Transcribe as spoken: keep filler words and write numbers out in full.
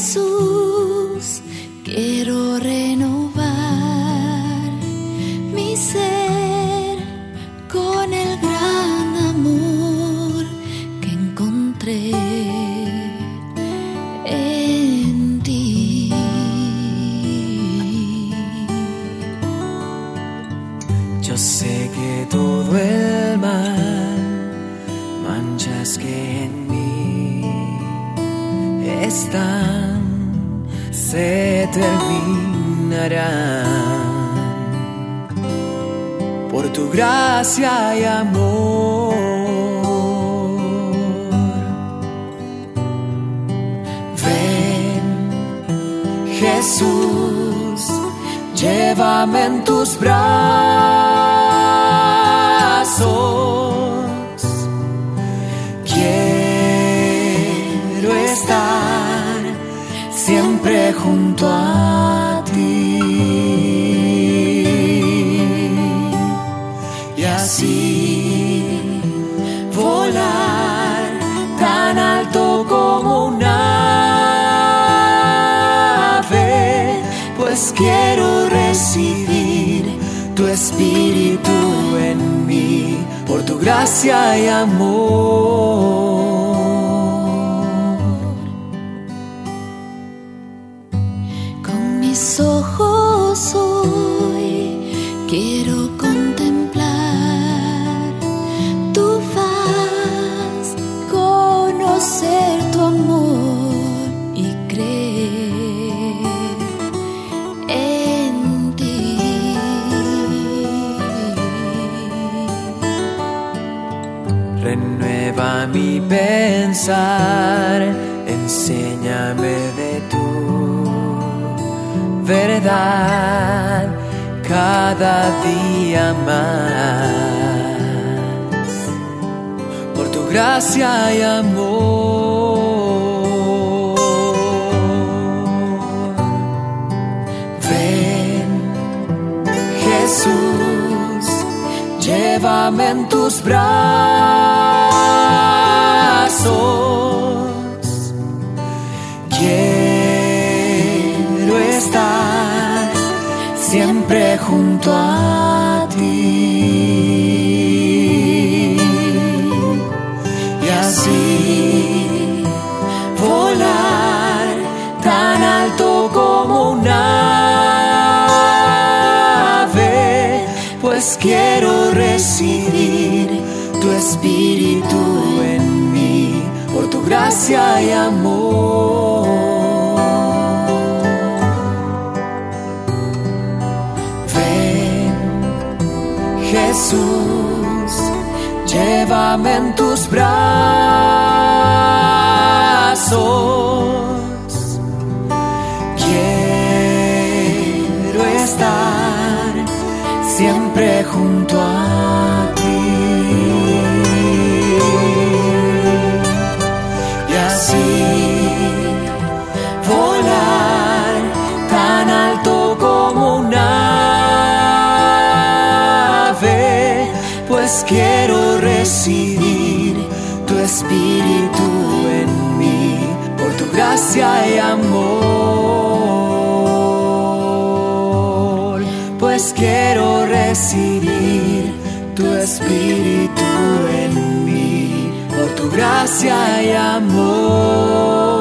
Jesús, quiero renovar mi ser con el gran amor que encontré en ti. Yo sé que todo el mal, manchas que en mí están, se terminarán por tu gracia y amor. Ven, Jesús, llévame en tus brazos. Quiero estar siempre junto a ti, y así volar tan alto como un ave, pues quiero recibir tu espíritu en mí, por tu gracia y amor. Con mis ojos hoy quiero contemplar tu faz, conocer tu amor y creer en ti. Renueva mi pensar, enséñame de tu verdad cada día más, por tu gracia y amor. Ven, Jesús, llévame en tus brazos. Quiero estar siempre junto a ti, y así volar tan alto como un ave, pues quiero recibir tu espíritu en mí, por tu gracia y amor. Ven, Jesús, llévame en tus brazos. Quiero estar siempre junto a ti, y así volar tan alto como un ave, pues quiero recibir tu espíritu en mí, por tu gracia y amor, pues quiero recibir tu espíritu en mí, por tu gracia y amor.